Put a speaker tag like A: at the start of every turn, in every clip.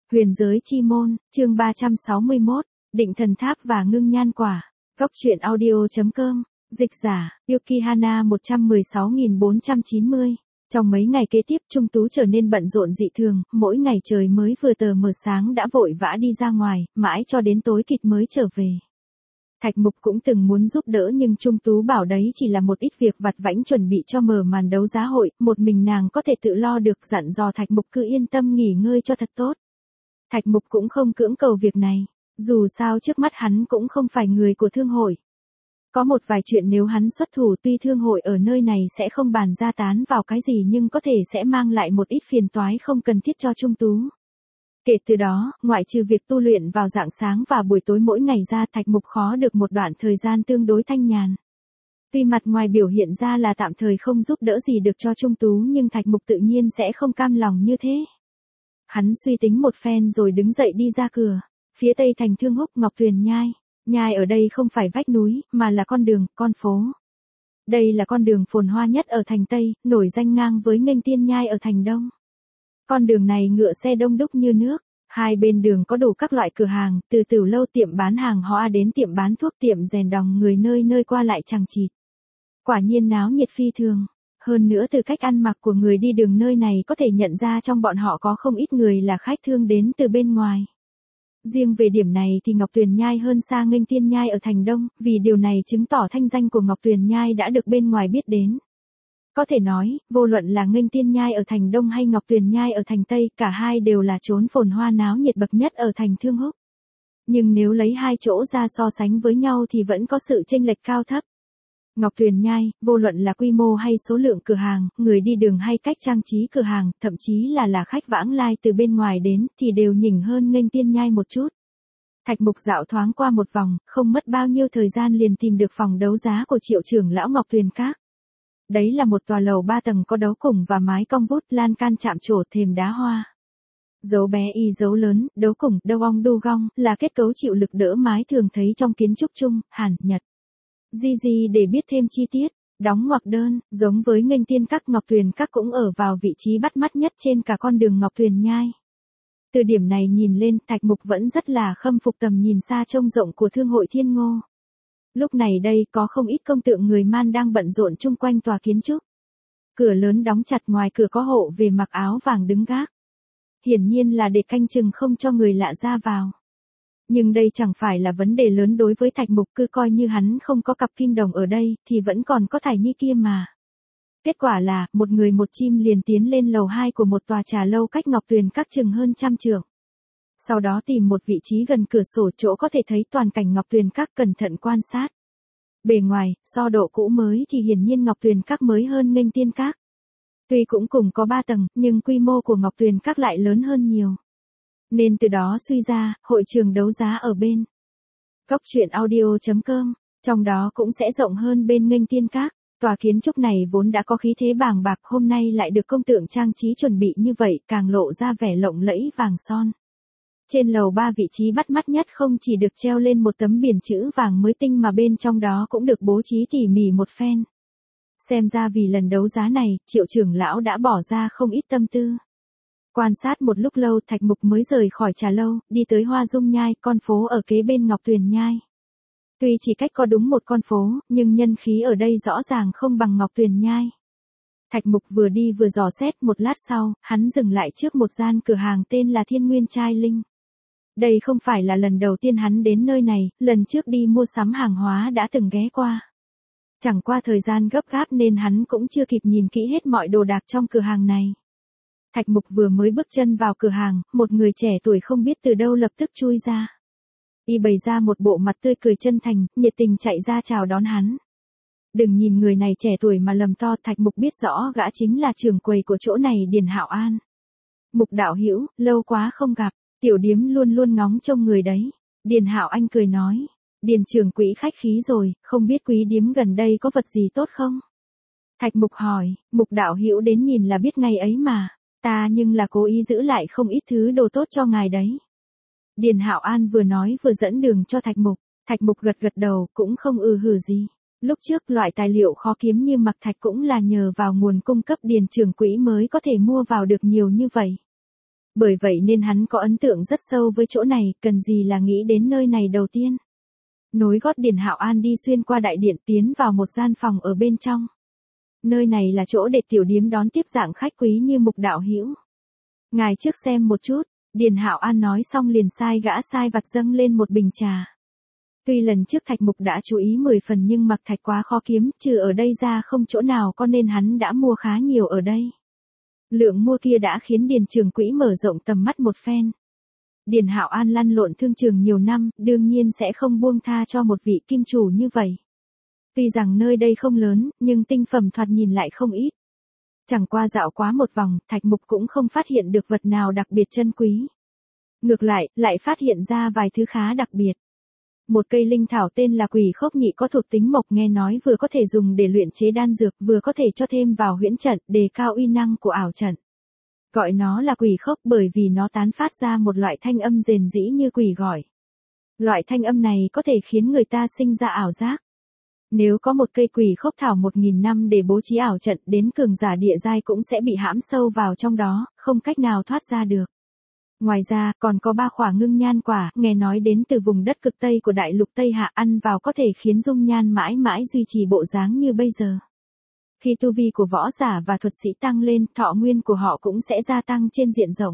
A: Huyền giới chi môn, chương 361, định thần tháp và ngưng nhan quả. Góc truyện audio.com, dịch giả, Yukihana 116490. Trong mấy ngày kế tiếp Trung Tú trở nên bận rộn dị thường, mỗi ngày trời mới vừa tờ mờ sáng đã vội vã đi ra ngoài, mãi cho đến tối kịt mới trở về. Thạch Mục cũng từng muốn giúp đỡ nhưng Trung Tú bảo đấy chỉ là một ít việc vặt vãnh chuẩn bị cho mở màn đấu giá hội, một mình nàng có thể tự lo được, dặn dò Thạch Mục cứ yên tâm nghỉ ngơi cho thật tốt. Thạch Mục cũng không cưỡng cầu việc này, dù sao trước mắt hắn cũng không phải người của thương hội. Có một vài chuyện nếu hắn xuất thủ tuy thương hội ở nơi này sẽ không bàn ra tán vào cái gì nhưng có thể sẽ mang lại một ít phiền toái không cần thiết cho Trung Tú. Kể từ đó, ngoại trừ việc tu luyện vào rạng sáng và buổi tối mỗi ngày ra, Thạch Mục khó được một đoạn thời gian tương đối thanh nhàn. Tuy mặt ngoài biểu hiện ra là tạm thời không giúp đỡ gì được cho Trung Tú nhưng Thạch Mục tự nhiên sẽ không cam lòng như thế. Hắn suy tính một phen rồi đứng dậy đi ra cửa. Phía tây thành Thương Húc, Ngọc Tuyền Nhai. Nhai ở đây không phải vách núi, mà là con đường, con phố. Đây là con đường phồn hoa nhất ở thành Tây, nổi danh ngang với Nghênh Tiên Nhai ở thành Đông. Con đường này ngựa xe đông đúc như nước. Hai bên đường có đủ các loại cửa hàng, từ tiểu lâu, tiệm bán hàng hoa đến tiệm bán thuốc, tiệm rèn đòng, người nơi nơi qua lại chằng chịt. Quả nhiên náo nhiệt phi thường. Hơn nữa từ cách ăn mặc của người đi đường nơi này có thể nhận ra trong bọn họ có không ít người là khách thương đến từ bên ngoài. Riêng về điểm này thì Ngọc Tuyền Nhai hơn xa Nghênh Tiên Nhai ở thành Đông, vì điều này chứng tỏ thanh danh của Ngọc Tuyền Nhai đã được bên ngoài biết đến. Có thể nói, vô luận là Nghênh Tiên Nhai ở thành Đông hay Ngọc Tuyền Nhai ở thành Tây, cả hai đều là chốn phồn hoa náo nhiệt bậc nhất ở thành Thương Húc. Nhưng nếu lấy hai chỗ ra so sánh với nhau thì vẫn có sự chênh lệch cao thấp. Ngọc Tuyền Nhai, vô luận là quy mô hay số lượng cửa hàng, người đi đường hay cách trang trí cửa hàng, thậm chí là khách vãng lai từ bên ngoài đến, thì đều nhỉnh hơn Nghênh Tiên Nhai một chút. Thạch Mục dạo thoáng qua một vòng, không mất bao nhiêu thời gian liền tìm được phòng đấu giá của Triệu trưởng lão Ngọc Tuyền Các. Đấy là một tòa lầu 3 tầng có đấu cùng và mái cong vút, lan can chạm trổ, thềm đá hoa. Dấu bé y dấu lớn, đấu cùng, đâu ong đu gong, là kết cấu chịu lực đỡ mái thường thấy trong kiến trúc Trung, Hàn, Nhật. Gì để biết thêm chi tiết, đóng ngoặc đơn, giống với Nghênh Tiên Các, Ngọc Tuyền Các cũng ở vào vị trí bắt mắt nhất trên cả con đường Ngọc Tuyền Nhai. Từ điểm này nhìn lên, Thạch Mục vẫn rất là khâm phục tầm nhìn xa trông rộng của thương hội Thiên Ngô. Lúc này đây có không ít công tượng người Man đang bận rộn chung quanh tòa kiến trúc. Cửa lớn đóng chặt, ngoài cửa có hộ về mặc áo vàng đứng gác. Hiển nhiên là để canh chừng không cho người lạ ra vào. Nhưng đây chẳng phải là vấn đề lớn đối với Thạch Mục, cứ coi như hắn không có cặp kim đồng ở đây, thì vẫn còn có Thải Nhi kia mà. Kết quả là, một người một chim liền tiến lên lầu 2 của một tòa trà lâu cách Ngọc Tuyền Các chừng hơn 100 trượng. Sau đó tìm một vị trí gần cửa sổ chỗ có thể thấy toàn cảnh Ngọc Tuyền Các, cẩn thận quan sát. Bề ngoài, so độ cũ mới thì hiển nhiên Ngọc Tuyền Các mới hơn Nghênh Tiên Các. Tuy cũng cùng có 3 tầng, nhưng quy mô của Ngọc Tuyền Các lại lớn hơn nhiều. Nên từ đó suy ra, hội trường đấu giá ở bên Góc truyện audio.com, trong đó cũng sẽ rộng hơn bên Nghênh Tiên Các. Tòa kiến trúc này vốn đã có khí thế bàng bạc, hôm nay lại được công tượng trang trí chuẩn bị như vậy, càng lộ ra vẻ lộng lẫy vàng son. Trên lầu 3 vị trí bắt mắt nhất không chỉ được treo lên một tấm biển chữ vàng mới tinh mà bên trong đó cũng được bố trí tỉ mỉ một phen. Xem ra vì lần đấu giá này, Triệu trưởng lão đã bỏ ra không ít tâm tư. Quan sát một lúc lâu, Thạch Mục mới rời khỏi trà lâu, đi tới Hoa Dung Nhai, con phố ở kế bên Ngọc Tuyền Nhai. Tuy chỉ cách có đúng một con phố, nhưng nhân khí ở đây rõ ràng không bằng Ngọc Tuyền Nhai. Thạch Mục vừa đi vừa dò xét, một lát sau, hắn dừng lại trước một gian cửa hàng tên là Thiên Nguyên Trai Linh. Đây không phải là lần đầu tiên hắn đến nơi này, lần trước đi mua sắm hàng hóa đã từng ghé qua. Chẳng qua thời gian gấp gáp nên hắn cũng chưa kịp nhìn kỹ hết mọi đồ đạc trong cửa hàng này. Thạch Mục vừa mới bước chân vào cửa hàng, một người trẻ tuổi không biết từ đâu lập tức chui ra. Y bày ra một bộ mặt tươi cười chân thành, nhiệt tình chạy ra chào đón hắn. Đừng nhìn người này trẻ tuổi mà lầm to, Thạch Mục biết rõ gã chính là trưởng quầy của chỗ này, Điền Hạo An. Mục đạo hữu, lâu quá không gặp, tiểu điếm luôn luôn ngóng trông người đấy. Điền Hạo Anh cười nói, Điền trưởng quỹ khách khí rồi, không biết quý điếm gần đây có vật gì tốt không? Thạch Mục hỏi, Mục đạo hữu đến nhìn là biết ngày ấy mà, ta nhưng là cố ý giữ lại không ít thứ đồ tốt cho ngài đấy. Điền Hạo An vừa nói vừa dẫn đường cho Thạch Mục. Thạch Mục gật gật đầu, cũng không hử gì. Lúc trước loại tài liệu khó kiếm như mặc thạch cũng là nhờ vào nguồn cung cấp Điền trưởng quỹ mới có thể mua vào được nhiều như vậy. Bởi vậy nên hắn có ấn tượng rất sâu với chỗ này, cần gì là nghĩ đến nơi này đầu tiên. Nối gót Điền Hạo An đi xuyên qua đại điện tiến vào một gian phòng ở bên trong. Nơi này là chỗ để tiểu điếm đón tiếp dạng khách quý như Mục đạo hữu. Ngài trước xem một chút, Điền Hạo An nói xong liền sai gã sai vặt dâng lên một bình trà. Tuy lần trước Thạch Mục đã chú ý 10 phần nhưng mặc thạch quá khó kiếm, trừ ở đây ra không chỗ nào có nên hắn đã mua khá nhiều ở đây. Lượng mua kia đã khiến Điền Trường Quỹ mở rộng tầm mắt một phen. Điền Hạo An lăn lộn thương trường nhiều năm, đương nhiên sẽ không buông tha cho một vị kim chủ như vậy. Tuy rằng nơi đây không lớn, nhưng tinh phẩm thoạt nhìn lại không ít. Chẳng qua dạo quá một vòng, Thạch Mục cũng không phát hiện được vật nào đặc biệt chân quý. Ngược lại phát hiện ra vài thứ khá đặc biệt. Một cây linh thảo tên là Quỷ Khốc Nhị có thuộc tính mộc, nghe nói vừa có thể dùng để luyện chế đan dược, vừa có thể cho thêm vào huyễn trận, đề cao uy năng của ảo trận. Gọi nó là quỷ khốc bởi vì nó tán phát ra một loại thanh âm rền rĩ như quỷ gọi. Loại thanh âm này có thể khiến người ta sinh ra ảo giác. Nếu có một cây quỷ khốc thảo 1000 năm để bố trí ảo trận, đến cường giả địa giai cũng sẽ bị hãm sâu vào trong đó, không cách nào thoát ra được. Ngoài ra, còn có 3 khỏa ngưng nhan quả, nghe nói đến từ vùng đất cực Tây của đại lục Tây Hạ, ăn vào có thể khiến dung nhan mãi mãi duy trì bộ dáng như bây giờ. Khi tu vi của võ giả và thuật sĩ tăng lên, thọ nguyên của họ cũng sẽ gia tăng trên diện rộng.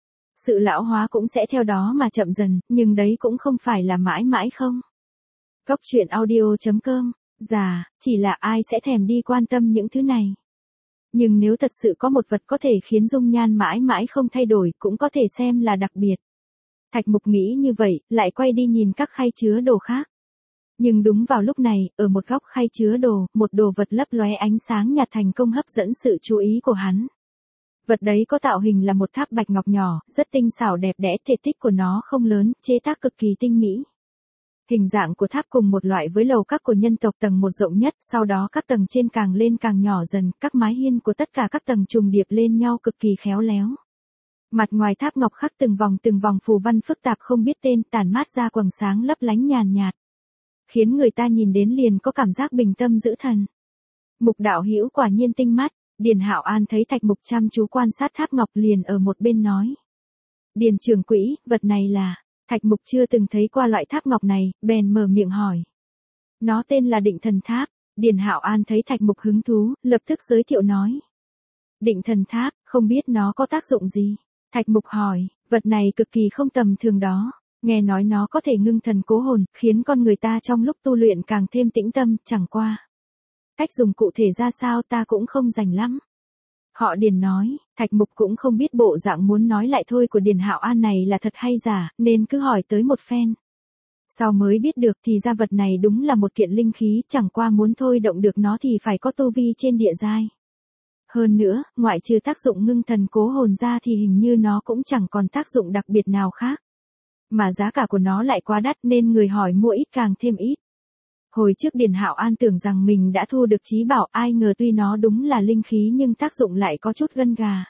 A: Sự lão hóa cũng sẽ theo đó mà chậm dần, nhưng đấy cũng không phải là mãi mãi không. Góc truyện audio.com, dạ, chỉ là ai sẽ thèm đi quan tâm những thứ này. Nhưng nếu thật sự có một vật có thể khiến dung nhan mãi mãi không thay đổi, cũng có thể xem là đặc biệt. Thạch Mục nghĩ như vậy, lại quay đi nhìn các khay chứa đồ khác. Nhưng đúng vào lúc này, ở một góc khay chứa đồ, một đồ vật lấp lóe ánh sáng nhạt thành công hấp dẫn sự chú ý của hắn. Vật đấy có tạo hình là một tháp bạch ngọc nhỏ, rất tinh xảo đẹp đẽ, thể tích của nó không lớn, chế tác cực kỳ tinh mỹ. Hình dạng của tháp cùng một loại với lầu các của nhân tộc, tầng 1 rộng nhất, sau đó các tầng trên càng lên càng nhỏ dần, các mái hiên của tất cả các tầng trùng điệp lên nhau cực kỳ khéo léo. Mặt ngoài tháp ngọc khắc từng vòng phù văn phức tạp không biết tên, tản mát ra quầng sáng lấp lánh nhàn nhạt, khiến người ta nhìn đến liền có cảm giác bình tâm giữ thần. Mục đạo hữu quả nhiên tinh mắt. Điền Hạo An thấy Thạch Mục chăm chú quan sát tháp ngọc liền ở một bên nói. Điền Trường Quỹ, vật này là... Thạch Mục chưa từng thấy qua loại tháp ngọc này, bèn mở miệng hỏi. Nó tên là Định Thần Tháp. Điền Hạo An thấy Thạch Mục hứng thú, lập tức giới thiệu nói. Định Thần Tháp, không biết nó có tác dụng gì? Thạch Mục hỏi, vật này cực kỳ không tầm thường đó. Nghe nói nó có thể ngưng thần cố hồn, khiến con người ta trong lúc tu luyện càng thêm tĩnh tâm, chẳng qua. Cách dùng cụ thể ra sao ta cũng không rành lắm. Họ Điền nói, Thạch Mục cũng không biết bộ dạng muốn nói lại thôi của Điền Hạo An này là thật hay giả, nên cứ hỏi tới một phen. Sau mới biết được thì ra vật này đúng là một kiện linh khí, chẳng qua muốn thôi động được nó thì phải có tu vi trên địa giai. Hơn nữa, ngoại trừ tác dụng ngưng thần cố hồn ra thì hình như nó cũng chẳng còn tác dụng đặc biệt nào khác. Mà giá cả của nó lại quá đắt nên người hỏi mua ít càng thêm ít. Hồi trước Điền Hạo An tưởng rằng mình đã thu được trí bảo, ai ngờ tuy nó đúng là linh khí nhưng tác dụng lại có chút gân gà.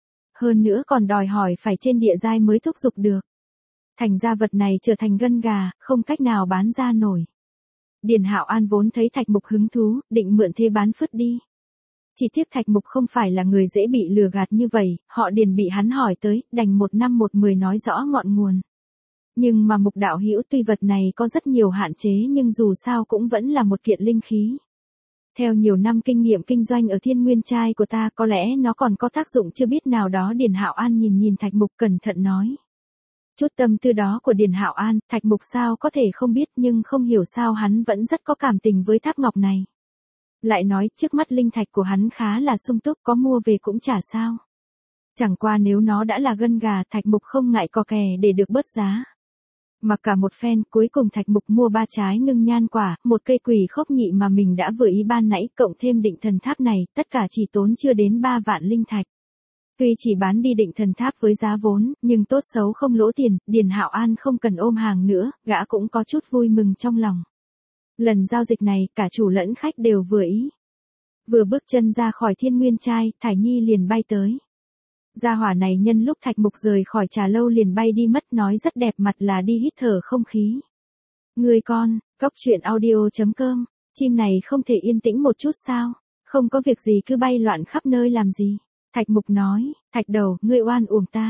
A: Hơn nữa còn đòi hỏi phải trên địa giai mới thúc giục được. Thành ra vật này trở thành gân gà, không cách nào bán ra nổi. Điền Hạo An vốn thấy Thạch Mục hứng thú, định mượn thế bán phứt đi. Chỉ tiếc Thạch Mục không phải là người dễ bị lừa gạt như vậy, họ Điền bị hắn hỏi tới, đành 1 năm 1 mười nói rõ ngọn nguồn. Nhưng mà Mục đạo hữu, tuy vật này có rất nhiều hạn chế nhưng dù sao cũng vẫn là một kiện linh khí. Theo nhiều năm kinh nghiệm kinh doanh ở Thiên Nguyên Trai của ta, có lẽ nó còn có tác dụng chưa biết nào đó. Điền Hạo An nhìn Thạch Mục cẩn thận nói. Chút tâm tư đó của Điền Hạo An, Thạch Mục sao có thể không biết, nhưng không hiểu sao hắn vẫn rất có cảm tình với tháp ngọc này. Lại nói trước mắt linh thạch của hắn khá là sung túc, có mua về cũng chả sao. Chẳng qua nếu nó đã là gân gà, Thạch Mục không ngại cò kè để được bớt giá. Mặc cả một phen, cuối cùng Thạch Mục mua 3 trái ngưng nhan quả, một cây Quỷ Khốc Nhị mà mình đã vừa ý ban nãy, cộng thêm Định Thần Tháp này, tất cả chỉ tốn chưa đến 3 vạn linh thạch. Tuy chỉ bán đi Định Thần Tháp với giá vốn, nhưng tốt xấu không lỗ tiền, Điền Hạo An không cần ôm hàng nữa, gã cũng có chút vui mừng trong lòng. Lần giao dịch này, cả chủ lẫn khách đều vừa ý. Vừa bước chân ra khỏi Thiên Nguyên Trai, Thải Nhi liền bay tới. Gia hỏa này nhân lúc Thạch Mục rời khỏi trà lâu liền bay đi mất, nói rất đẹp mặt là đi hít thở không khí. Người con, góc truyện audio.com, chim này không thể yên tĩnh một chút sao? Không có việc gì cứ bay loạn khắp nơi làm gì? Thạch Mục nói, Thạch đầu, ngươi oan uổng ta.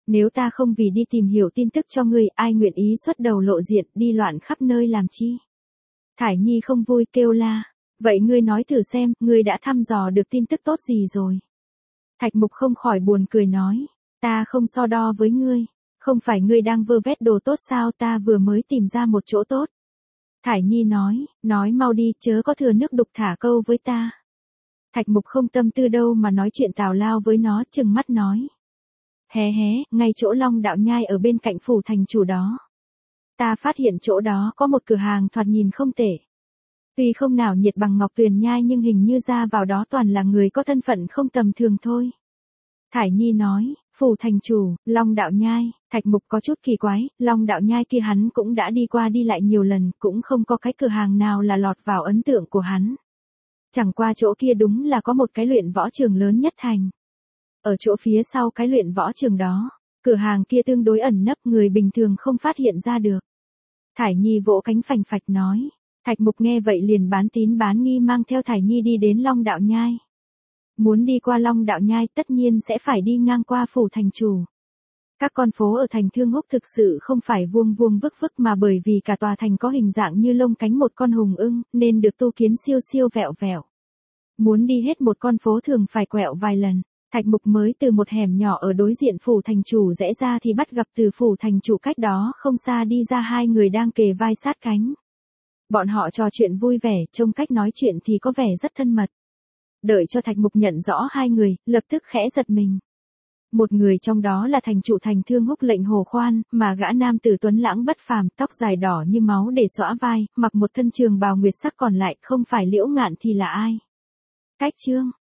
A: Nếu ta không vì đi tìm hiểu tin tức cho ngươi, ai nguyện ý xuất đầu lộ diện đi loạn khắp nơi làm chi? Thải Nhi không vui kêu la. Vậy ngươi nói thử xem, ngươi đã thăm dò được tin tức tốt gì rồi? Thạch Mục không khỏi buồn cười nói. Ta không so đo với ngươi. Không phải ngươi đang vơ vét đồ tốt sao, ta vừa mới tìm ra một chỗ tốt. Thải Nhi nói mau đi, chớ có thừa nước đục thả câu với ta. Thạch Mục không tâm tư đâu mà nói chuyện tào lao với nó, trừng mắt nói. Hé, ngay chỗ Long Đạo Nhai ở bên cạnh phủ thành chủ đó. Ta phát hiện chỗ đó có một cửa hàng thoạt nhìn không tệ. Tuy không nào nhiệt bằng Ngọc Tuyền Nhai nhưng hình như ra vào đó toàn là người có thân phận không tầm thường thôi. Thải Nhi nói, phủ thành chủ, Long Đạo Nhai. Thạch Mục có chút kỳ quái, Long Đạo Nhai kia hắn cũng đã đi qua đi lại nhiều lần, cũng không có cái cửa hàng nào là lọt vào ấn tượng của hắn. Chẳng qua chỗ kia đúng là có một cái luyện võ trường lớn nhất thành. Ở chỗ phía sau cái luyện võ trường đó, cửa hàng kia tương đối ẩn nấp, người bình thường không phát hiện ra được. Thải Nhi vỗ cánh phành phạch nói. Thạch Mục nghe vậy liền bán tín bán nghi mang theo Thải Nhi đi đến Long Đạo Nhai. Muốn đi qua Long Đạo Nhai tất nhiên sẽ phải đi ngang qua phủ thành chủ. Các con phố ở thành Thương Húc thực sự không phải vuông vuông vức vức mà bởi vì cả tòa thành có hình dạng như lông cánh một con hùng ưng, nên được tu kiến siêu siêu vẹo vẹo. Muốn đi hết một con phố thường phải quẹo vài lần. Thạch Mục mới từ một hẻm nhỏ ở đối diện phủ thành chủ rẽ ra thì bắt gặp từ phủ thành chủ cách đó không xa đi ra hai người đang kề vai sát cánh. Bọn họ trò chuyện vui vẻ, trông cách nói chuyện thì có vẻ rất thân mật. Đợi cho Thạch Mục nhận rõ hai người, lập tức khẽ giật mình. Một người trong đó là thành chủ thành Thương Húc Lệnh Hồ Khoan, mà gã nam tử tuấn lãng bất phàm, tóc dài đỏ như máu để xõa vai, mặc một thân trường bào nguyệt sắc, còn lại không phải Liễu Ngạn thì là ai? Cách Trương.